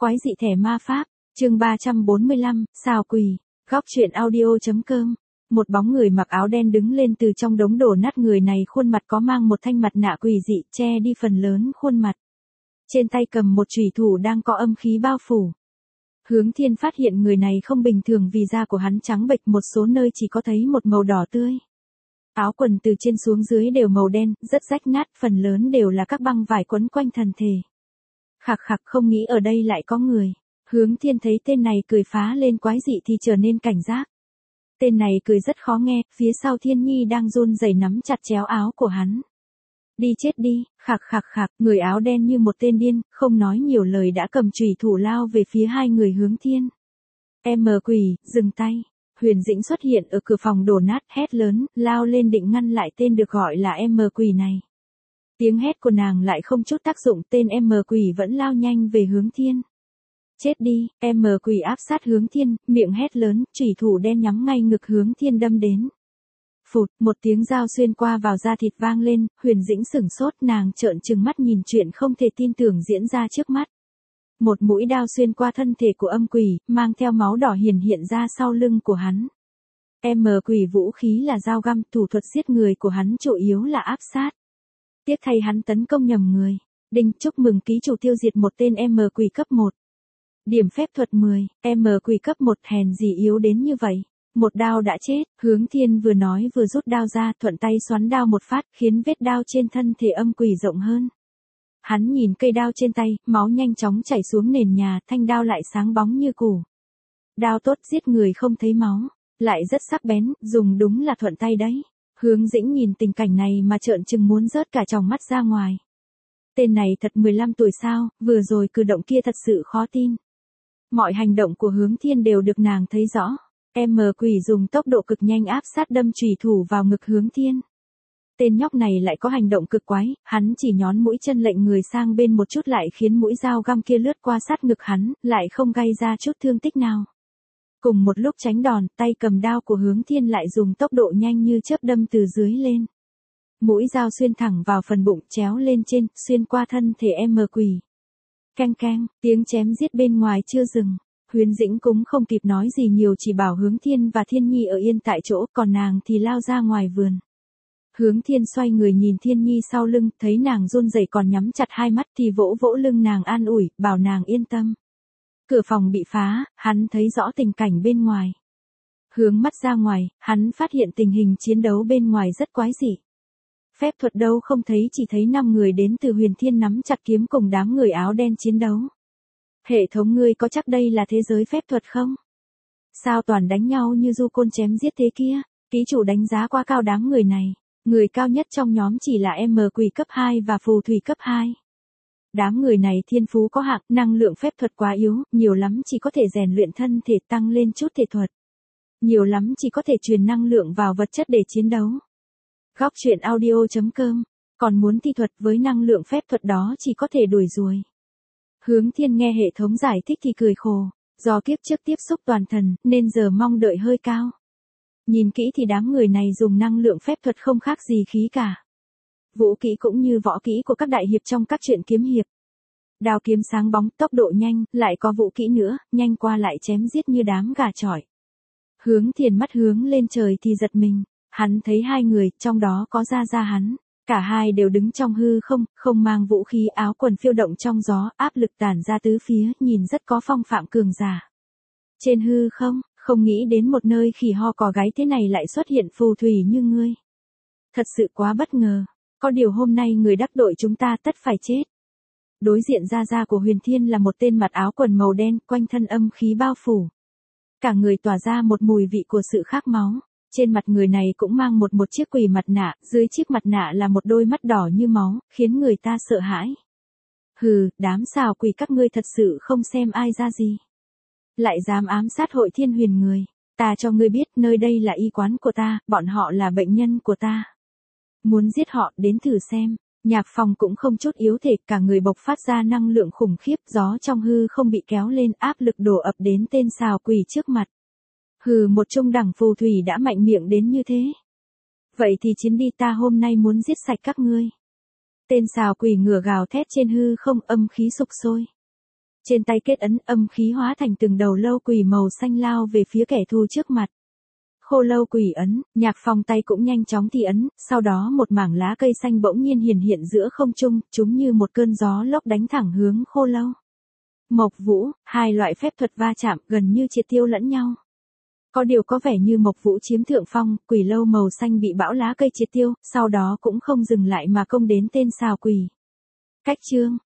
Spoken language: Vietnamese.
Quái dị thẻ ma pháp, chương 345, xào quỷ, góc truyện audio.com. Một bóng người mặc áo đen đứng lên từ trong đống đổ nát, người này khuôn mặt có mang một thanh mặt nạ quỷ dị che đi phần lớn khuôn mặt. Trên tay cầm một chùy thủ đang có âm khí bao phủ. Hướng Thiên phát hiện người này không bình thường vì da của hắn trắng bệch, một số nơi chỉ có thấy một màu đỏ tươi. Áo quần từ trên xuống dưới đều màu đen, rất rách nát, phần lớn đều là các băng vải quấn quanh thân thể. Khạc khạc, không nghĩ ở đây lại có người. Hướng Thiên thấy tên này cười phá lên quái dị thì trở nên cảnh giác. Tên này cười rất khó nghe, phía sau Thiên Nhi đang run rẩy nắm chặt chéo áo của hắn. Đi chết đi, khạc khạc khạc, người áo đen như một tên điên, không nói nhiều lời đã cầm chùy thủ lao về phía hai người Hướng Thiên. Em mờ quỷ, dừng tay. Huyền Dĩnh xuất hiện ở cửa phòng đổ nát, hét lớn, lao lên định ngăn lại tên được gọi là em mờ quỷ này. Tiếng hét của nàng lại không chút tác dụng, tên em mờ quỷ vẫn lao nhanh về Hướng Thiên. Chết đi, em mờ quỷ áp sát Hướng Thiên, miệng hét lớn, chùy thủ đen nhắm ngay ngực Hướng Thiên đâm đến. Phụt, một tiếng dao xuyên qua vào da thịt vang lên, Huyền Dĩnh sửng sốt, nàng trợn trừng mắt nhìn chuyện không thể tin tưởng diễn ra trước mắt. Một mũi đao xuyên qua thân thể của âm quỷ, mang theo máu đỏ hiện ra sau lưng của hắn. Em mờ quỷ vũ khí là dao găm, thủ thuật giết người của hắn chủ yếu là áp sát. Tiếc thay hắn tấn công nhầm người. Đinh, chúc mừng ký chủ tiêu diệt một tên em mờ quỷ cấp 1. Điểm phép thuật 10, em mờ quỷ cấp 1, hèn gì yếu đến như vậy. Một đao đã chết, Hướng Thiên vừa nói vừa rút đao ra, thuận tay xoắn đao một phát, khiến vết đao trên thân thể âm quỷ rộng hơn. Hắn nhìn cây đao trên tay, máu nhanh chóng chảy xuống nền nhà, thanh đao lại sáng bóng như củ. Đao tốt, giết người không thấy máu, lại rất sắc bén, dùng đúng là thuận tay đấy. Hướng Dĩnh nhìn tình cảnh này mà trợn trừng muốn rớt cả tròng mắt ra ngoài. Tên này thật 15 tuổi sao, vừa rồi cử động kia thật sự khó tin. Mọi hành động của Hướng Thiên đều được nàng thấy rõ. Em mờ quỷ dùng tốc độ cực nhanh áp sát đâm chùy thủ vào ngực Hướng Thiên. Tên nhóc này lại có hành động cực quái, hắn chỉ nhón mũi chân lệnh người sang bên một chút lại khiến mũi dao găm kia lướt qua sát ngực hắn, lại không gây ra chút thương tích nào. Cùng một lúc tránh đòn, tay cầm đao của Hướng Thiên lại dùng tốc độ nhanh như chớp đâm từ dưới lên. Mũi dao xuyên thẳng vào phần bụng, chéo lên trên, xuyên qua thân thể em mờ quỷ. Canh canh, tiếng chém giết bên ngoài chưa dừng. Huyền Dĩnh cũng không kịp nói gì nhiều, chỉ bảo Hướng Thiên và Thiên Nhi ở yên tại chỗ, còn nàng thì lao ra ngoài vườn. Hướng Thiên xoay người nhìn Thiên Nhi sau lưng, thấy nàng run rẩy còn nhắm chặt hai mắt thì vỗ vỗ lưng nàng an ủi, bảo nàng yên tâm. Cửa phòng bị phá, hắn thấy rõ tình cảnh bên ngoài. Hướng mắt ra ngoài, hắn phát hiện tình hình chiến đấu bên ngoài rất quái dị. Phép thuật đâu không thấy, chỉ thấy 5 người đến từ Huyền Thiên nắm chặt kiếm cùng đám người áo đen chiến đấu. Hệ thống, ngươi có chắc đây là thế giới phép thuật không? Sao toàn đánh nhau như du côn chém giết thế kia? Ký chủ đánh giá quá cao đám người này. Người cao nhất trong nhóm chỉ là em mờ quỷ cấp 2 và phù thủy cấp 2. Đám người này thiên phú có hạn, năng lượng phép thuật quá yếu, nhiều lắm chỉ có thể rèn luyện thân thể, tăng lên chút thể thuật. Nhiều lắm chỉ có thể truyền năng lượng vào vật chất để chiến đấu. Góc truyện audio.com. Còn muốn thi thuật với năng lượng phép thuật đó chỉ có thể đuổi ruồi. Hướng Thiên nghe hệ thống giải thích thì cười khổ. Do kiếp trước tiếp xúc toàn thần, nên giờ mong đợi hơi cao. Nhìn kỹ thì đám người này dùng năng lượng phép thuật không khác gì khí cả. Vũ kỹ cũng như võ kỹ của các đại hiệp trong các truyện kiếm hiệp. Đao kiếm sáng bóng, tốc độ nhanh, lại có vũ kỹ nữa, nhanh qua lại chém giết như đám gà chọi. Hướng Thiên mắt hướng lên trời thì giật mình. Hắn thấy hai người, trong đó có Gia hắn. Cả hai đều đứng trong hư không, không mang vũ khí, áo quần phiêu động trong gió, áp lực tản ra tứ phía, nhìn rất có phong phạm cường giả. Trên hư không, không nghĩ đến một nơi khỉ ho cò gáy thế này lại xuất hiện phù thủy như ngươi. Thật sự quá bất ngờ, có điều hôm nay người đắc đội chúng ta tất phải chết. Đối diện Gia của Huyền Thiên là một tên mặc áo quần màu đen, quanh thân âm khí bao phủ. Cả người tỏa ra một mùi vị của sự khát máu. Trên mặt người này cũng mang một chiếc quỷ mặt nạ, dưới chiếc mặt nạ là một đôi mắt đỏ như máu, khiến người ta sợ hãi. Hừ, đám xào quỷ các ngươi thật sự không xem ai ra gì. Lại dám ám sát Hội Thiên Huyền người. Ta cho ngươi biết, nơi đây là y quán của ta, bọn họ là bệnh nhân của ta. Muốn giết họ, đến thử xem. Nhạc Phong cũng không chút yếu thể, cả người bộc phát ra năng lượng khủng khiếp, gió trong hư không bị kéo lên, áp lực đổ ập đến tên xào quỷ trước mặt. Hừ, một trung đẳng phù thủy đã mạnh miệng đến như thế. Vậy thì chiến đi, ta hôm nay muốn giết sạch các ngươi. Tên xào quỷ ngửa gào thét trên hư không, âm khí sục sôi. Trên tay kết ấn, âm khí hóa thành từng đầu lâu quỷ màu xanh lao về phía kẻ thù trước mặt. Khô lâu quỷ ấn, Nhạc Phong tay cũng nhanh chóng thi ấn, sau đó một mảng lá cây xanh bỗng nhiên hiển hiện giữa không trung, chúng như một cơn gió lốc đánh thẳng hướng khô lâu. Mộc Vũ, hai loại phép thuật va chạm gần như triệt tiêu lẫn nhau. Có điều có vẻ như Mộc Vũ chiếm thượng phong, quỷ lâu màu xanh bị bão lá cây triệt tiêu, sau đó cũng không dừng lại mà công đến tên xào quỷ. Cách chương